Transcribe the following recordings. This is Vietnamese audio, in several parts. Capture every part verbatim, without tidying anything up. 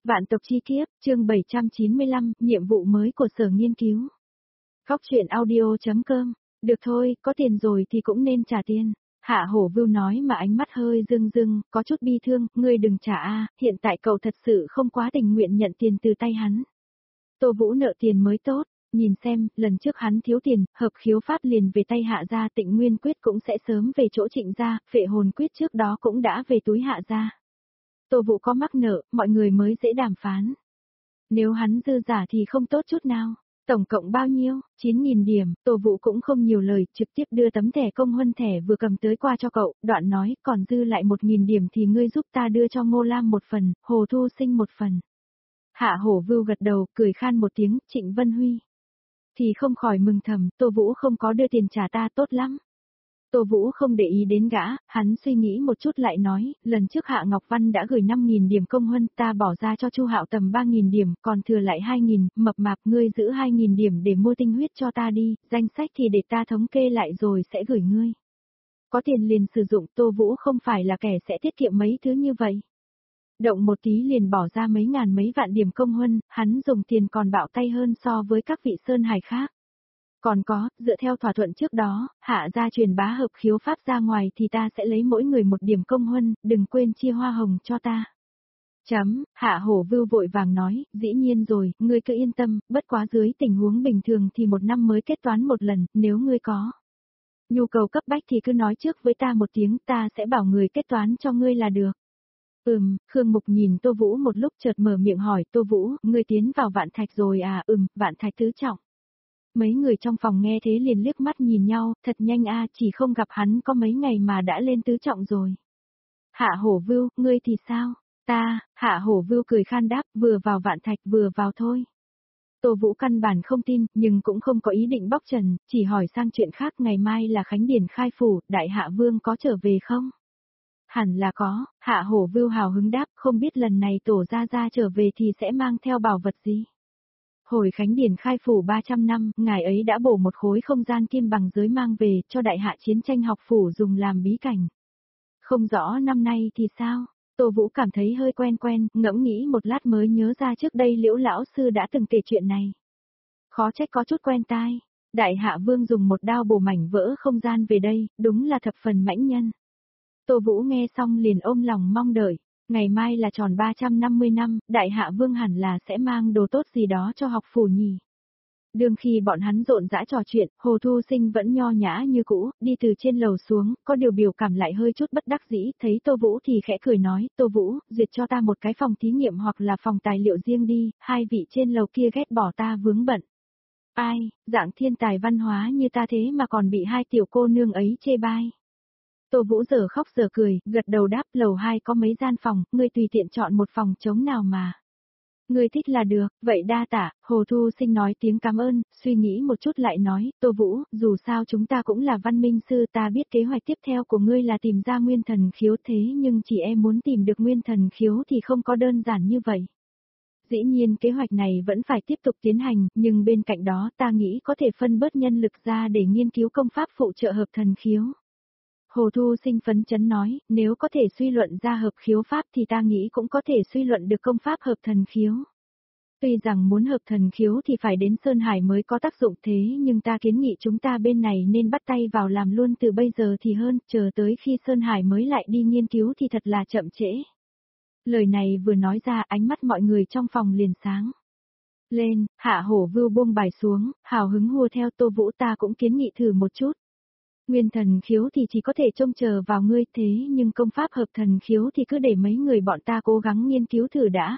Vạn tộc chi kiếp, chương bảy trăm chín mươi lăm, nhiệm vụ mới của sở nghiên cứu. Góc truyện audio chấm com, được thôi, có tiền rồi thì cũng nên trả tiền. Hạ Hổ Vưu nói mà ánh mắt hơi rưng rưng, có chút bi thương, ngươi đừng trả a, hiện tại cậu thật sự không quá tình nguyện nhận tiền từ tay hắn. Tô Vũ nợ tiền mới tốt, nhìn xem, lần trước hắn thiếu tiền, hợp khiếu pháp liền về tay Hạ gia, Tịnh Nguyên quyết cũng sẽ sớm về chỗ Trịnh gia, Phệ hồn quyết trước đó cũng đã về túi Hạ gia. Tô Vũ có mắc nợ, mọi người mới dễ đàm phán. Nếu hắn dư giả thì không tốt chút nào. Tổng cộng bao nhiêu? chín nghìn điểm, Tô Vũ cũng không nhiều lời, trực tiếp đưa tấm thẻ công huân thẻ vừa cầm tới qua cho cậu, đoạn nói, còn dư lại một nghìn điểm thì ngươi giúp ta đưa cho Ngô Lam một phần, Hồ Thu Sinh một phần. Hạ Hổ Vưu gật đầu, cười khan một tiếng, Trịnh Vân Huy. Thì không khỏi mừng thầm, Tô Vũ không có đưa tiền trả ta tốt lắm. Tô Vũ không để ý đến gã, hắn suy nghĩ một chút lại nói, lần trước Hạ Ngọc Văn đã gửi năm nghìn điểm công huân, ta bỏ ra cho Chu Hạo tầm ba nghìn điểm, còn thừa lại hai nghìn, mập mạp ngươi giữ hai nghìn điểm để mua tinh huyết cho ta đi, danh sách thì để ta thống kê lại rồi sẽ gửi ngươi. Có tiền liền sử dụng, Tô Vũ không phải là kẻ sẽ tiết kiệm mấy thứ như vậy. Động một tí liền bỏ ra mấy ngàn mấy vạn điểm công huân, hắn dùng tiền còn bạo tay hơn so với các vị sơn hải khác. Còn có, dựa theo thỏa thuận trước đó, Hạ gia truyền bá hợp khiếu pháp ra ngoài thì ta sẽ lấy mỗi người một điểm công huân, đừng quên chia hoa hồng cho ta. Chấm, Hạ Hổ Vưu vội vàng nói, dĩ nhiên rồi, ngươi cứ yên tâm, bất quá dưới tình huống bình thường thì một năm mới kết toán một lần, nếu ngươi có nhu cầu cấp bách thì cứ nói trước với ta một tiếng, ta sẽ bảo người kết toán cho ngươi là được. Ừm, Khương Mục nhìn Tô Vũ một lúc chợt mở miệng hỏi, Tô Vũ, ngươi tiến vào Vạn Thạch rồi à? Ừm, Vạn Thạch tứ trọng. Mấy người trong phòng nghe thế liền liếc mắt nhìn nhau, thật nhanh a, chỉ không gặp hắn có mấy ngày mà đã lên tứ trọng rồi. Hạ Hổ Vưu, ngươi thì sao? Ta, Hạ Hổ Vưu cười khan đáp, vừa vào Vạn Thạch vừa vào thôi. Tô Vũ căn bản không tin, nhưng cũng không có ý định bóc trần, chỉ hỏi sang chuyện khác, ngày mai là Khánh Điển khai phủ, Đại Hạ Vương có trở về không? Hẳn là có, Hạ Hổ Vưu hào hứng đáp, không biết lần này tổ gia gia trở về thì sẽ mang theo bảo vật gì? Hồi Khánh Điển khai phủ ba trăm năm, ngài ấy đã bổ một khối không gian kim bằng giới mang về cho Đại Hạ chiến tranh học phủ dùng làm bí cảnh. Không rõ năm nay thì sao? Tô Vũ cảm thấy hơi quen quen, ngẫm nghĩ một lát mới nhớ ra trước đây Liễu lão sư đã từng kể chuyện này. Khó trách có chút quen tai. Đại Hạ Vương dùng một đao bổ mảnh vỡ không gian về đây, đúng là thập phần mãnh nhân. Tô Vũ nghe xong liền ôm lòng mong đợi. Ngày mai là tròn ba trăm năm mươi năm, Đại Hạ Vương hẳn là sẽ mang đồ tốt gì đó cho học phủ nhỉ. Đương khi bọn hắn rộn rã trò chuyện, Hồ Thu Sinh vẫn nho nhã như cũ, đi từ trên lầu xuống, có điều biểu cảm lại hơi chút bất đắc dĩ, thấy Tô Vũ thì khẽ cười nói, Tô Vũ, duyệt cho ta một cái phòng thí nghiệm hoặc là phòng tài liệu riêng đi, hai vị trên lầu kia ghét bỏ ta vướng bận. Ai, dạng thiên tài văn hóa như ta thế mà còn bị hai tiểu cô nương ấy chê bai. Tô Vũ giờ khóc giờ cười, gật đầu đáp, lầu hai có mấy gian phòng, ngươi tùy tiện chọn một phòng trống nào mà. Ngươi thích là được, vậy đa tả, Hồ Thu Sinh nói tiếng cảm ơn, suy nghĩ một chút lại nói, Tô Vũ, dù sao chúng ta cũng là văn minh sư, ta biết kế hoạch tiếp theo của ngươi là tìm ra nguyên thần khiếu, thế nhưng chỉ em muốn tìm được nguyên thần khiếu thì không có đơn giản như vậy. Dĩ nhiên kế hoạch này vẫn phải tiếp tục tiến hành, nhưng bên cạnh đó ta nghĩ có thể phân bớt nhân lực ra để nghiên cứu công pháp phụ trợ hợp thần khiếu. Hồ Thu Sinh phấn chấn nói, nếu có thể suy luận ra hợp khiếu pháp thì ta nghĩ cũng có thể suy luận được công pháp hợp thần khiếu. Tuy rằng muốn hợp thần khiếu thì phải đến Sơn Hải mới có tác dụng thế nhưng ta kiến nghị chúng ta bên này nên bắt tay vào làm luôn từ bây giờ thì hơn, chờ tới khi Sơn Hải mới lại đi nghiên cứu thì thật là chậm trễ. Lời này vừa nói ra ánh mắt mọi người trong phòng liền sáng lên, Hạ Hổ Vưu buông bài xuống, hào hứng hùa theo Tô Vũ, ta cũng kiến nghị thử một chút. Nguyên thần khiếu thì chỉ có thể trông chờ vào ngươi thế nhưng công pháp hợp thần khiếu thì cứ để mấy người bọn ta cố gắng nghiên cứu thử đã.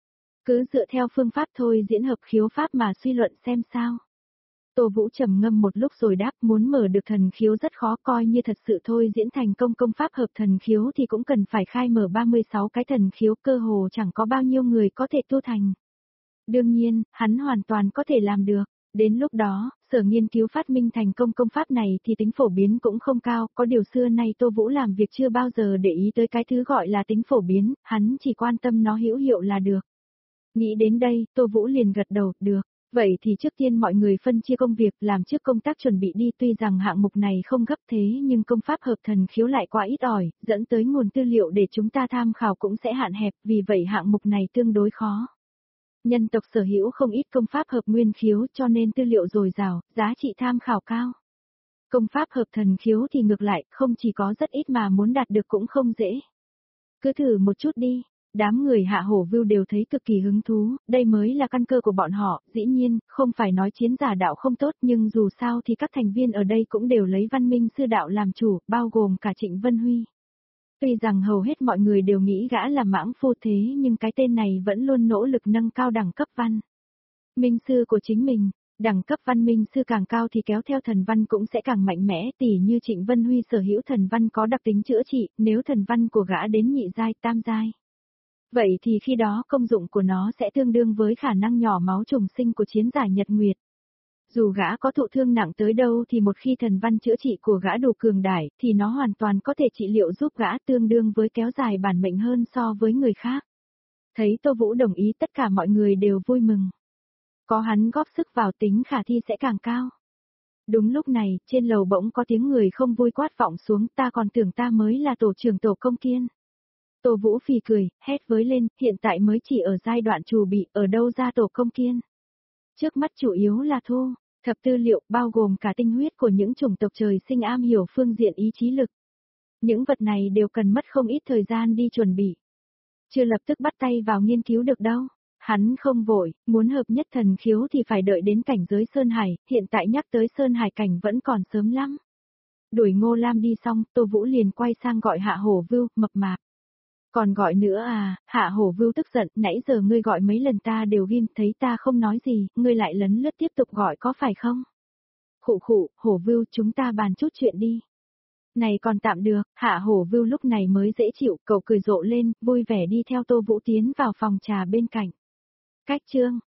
Cứ dựa theo phương pháp thôi diễn hợp khiếu pháp mà suy luận xem sao. Tô Vũ trầm ngâm một lúc rồi đáp, muốn mở được thần khiếu rất khó, coi như thật sự thôi diễn thành công công pháp hợp thần khiếu thì cũng cần phải khai mở ba mươi sáu cái thần khiếu, cơ hồ chẳng có bao nhiêu người có thể tu thành. Đương nhiên, hắn hoàn toàn có thể làm được. Đến lúc đó, sở nghiên cứu phát minh thành công công pháp này thì tính phổ biến cũng không cao, có điều xưa nay Tô Vũ làm việc chưa bao giờ để ý tới cái thứ gọi là tính phổ biến, hắn chỉ quan tâm nó hữu hiệu là được. Nghĩ đến đây, Tô Vũ liền gật đầu, được. Vậy thì trước tiên mọi người phân chia công việc làm trước công tác chuẩn bị đi, tuy rằng hạng mục này không gấp thế nhưng công pháp hợp thần khiếu lại quá ít ỏi, dẫn tới nguồn tư liệu để chúng ta tham khảo cũng sẽ hạn hẹp, vì vậy hạng mục này tương đối khó. Nhân tộc sở hữu không ít công pháp hợp nguyên khiếu cho nên tư liệu dồi dào, giá trị tham khảo cao. Công pháp hợp thần khiếu thì ngược lại, không chỉ có rất ít mà muốn đạt được cũng không dễ. Cứ thử một chút đi. Đám người Hạ Hổ Vưu đều thấy cực kỳ hứng thú, đây mới là căn cơ của bọn họ, dĩ nhiên, không phải nói chiến giả đạo không tốt nhưng dù sao thì các thành viên ở đây cũng đều lấy văn minh sư đạo làm chủ, bao gồm cả Trịnh Vân Huy. Tuy rằng hầu hết mọi người đều nghĩ gã là mãng phu thế nhưng cái tên này vẫn luôn nỗ lực nâng cao đẳng cấp văn minh sư của chính mình. Đẳng cấp văn minh sư càng cao thì kéo theo thần văn cũng sẽ càng mạnh mẽ, tỉ như Trịnh Vân Huy sở hữu thần văn có đặc tính chữa trị, nếu thần văn của gã đến nhị giai, tam giai. Vậy thì khi đó công dụng của nó sẽ tương đương với khả năng nhỏ máu trùng sinh của chiến giả Nhật Nguyệt. Dù gã có thụ thương nặng tới đâu thì một khi thần văn chữa trị của gã đủ cường đại thì nó hoàn toàn có thể trị liệu giúp gã, tương đương với kéo dài bản mệnh hơn so với người khác. Thấy Tô Vũ đồng ý, tất cả mọi người đều vui mừng. Có hắn góp sức vào tính khả thi sẽ càng cao. Đúng lúc này, trên lầu bỗng có tiếng người không vui quát vọng xuống, ta còn tưởng ta mới là tổ trưởng tổ công kiên. Tô Vũ phì cười, hét với lên, hiện tại mới chỉ ở giai đoạn chuẩn bị, ở đâu ra tổ công kiên. Trước mắt chủ yếu là thu thập tư liệu, bao gồm cả tinh huyết của những chủng tộc trời sinh am hiểu phương diện ý chí lực. Những vật này đều cần mất không ít thời gian đi chuẩn bị. Chưa lập tức bắt tay vào nghiên cứu được đâu. Hắn không vội, muốn hợp nhất thần khiếu thì phải đợi đến cảnh giới Sơn Hải, hiện tại nhắc tới Sơn Hải cảnh vẫn còn sớm lắm. Đuổi Ngô Lam đi xong, Tô Vũ liền quay sang gọi Hạ Hổ Vưu, mập mạp. Còn gọi nữa à, Hạ Hổ Vưu tức giận, nãy giờ ngươi gọi mấy lần ta đều ghim, thấy ta không nói gì, ngươi lại lấn lướt tiếp tục gọi có phải không? Khụ khụ, Hổ Vưu, chúng ta bàn chút chuyện đi. Này còn tạm được, Hạ Hổ Vưu lúc này mới dễ chịu, cậu cười rộ lên, vui vẻ đi theo Tô Vũ tiến vào phòng trà bên cạnh. Cách chương